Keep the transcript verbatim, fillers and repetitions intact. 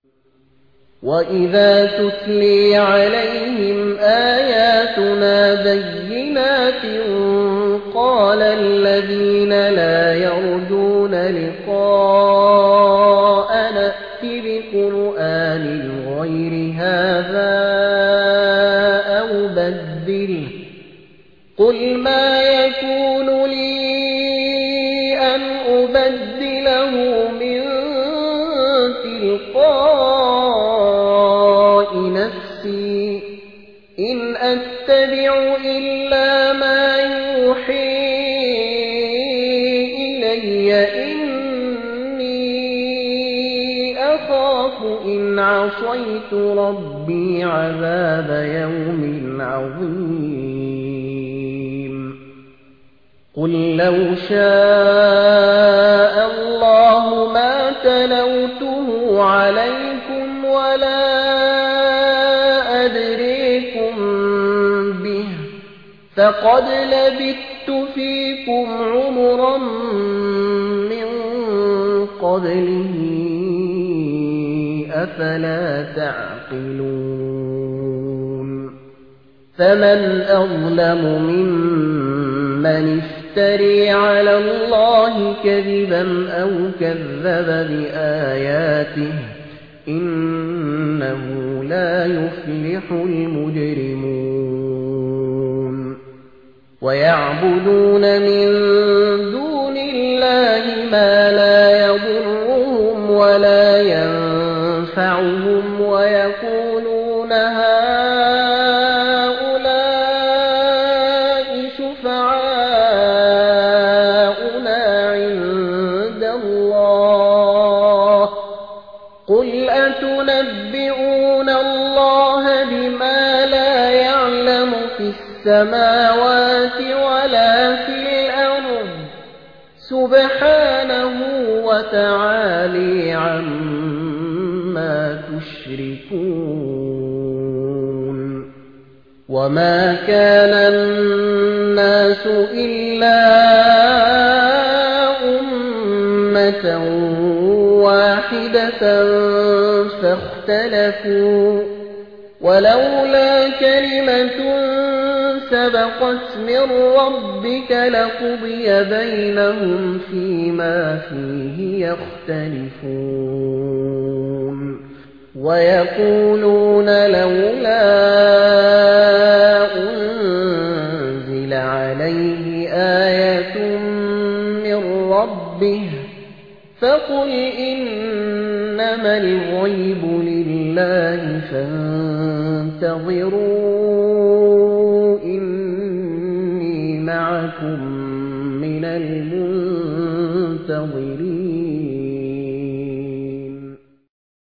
وَإِذَا تُتْلِي عَلَيْهِمْ آيَاتُنَا بَيِّنَاتٍ قَالَ الَّذِينَ لَا يَرْجُونَ لِقَاءَنَا ائْتِ بِقُرْآنٍ غَيْرِ هَٰذَا أَوْ بَدِّلْهُ ۚ قُلْ مَا يَكُونُ لِي أَنْ أُبَدِّلَهُ مِن تِلْقَاءِ نَفْسِي ۖ إِنْ أَتَّبِعُ إِلَّا مَا يُوحِي إِلَيَّ ۖ إِنِّي أَخَافُ إِنْ عَصَيْتُ رَبِّي عَذَابَ يَوْمٍ عَظِيمٍ قُل لَّوْ شَاءَ اللَّهُ مَا تَلَوْتُهُ عَلَيْكُمْ وَلَا أَدْرِيكُم بِهِ ۖ فَقَدْ لَبِثْتُ فِيكُمْ عُمُرًا مِّن قَبْلِهِ ۚ أَفَلَا تَعْقِلُونَ فَمَنْ أَظْلَمُ مِمَّنِ افْتَرَىٰ عَلَى اللَّهِ كَذِبًا أَوْ كَذَّبَ بِآيَاتِهِ ۚ إِنَّهُ لَا يُفْلِحُ الْمُجْرِمُونَ وَيَعْبُدُونَ مِن دُونِ اللَّهِ مَا لَا يَضُرُّهُمْ وَلَا يَنفَعُهُمْ وَيَقُولُونَ هَٰؤُلَاءِ شُفَعَاؤُنَا عِندَ اللَّهِ ۚ قُلْ أَتُنَبِّئُونَ اللَّهَ بِمَا لَا يَعْلَمُ فِي السَّمَاوَاتِ وَلَا فِي الْأَرْضِ ۚ سُبْحَانَهُ وَتَعَالَىٰ عَمَّا تُشْرِكُونَ وَمَا كَانَ النَّاسُ إِلَّا أُمَّةً وَاحِدَةً فَاخْتَلَفُوا ۚ وَلَوْلَا كَلِمَةٌ سَبَقَتْ مِن رَّبِّكَ لَقُضِيَ بَيْنَهُمْ فِيمَا فِيهِ يَخْتَلِفُونَ وَيَقُولُونَ لَوْلَا أُنزِلَ عَلَيْهِ آيَةٌ مِّن رَّبِّهِ ۖ فَقُلْ إِنَّمَا الْغَيْبُ لِلَّهِ فَانتَظِرُوا إِنِّي مَعَكُم مِّنَ الْمُنتَظِرِينَ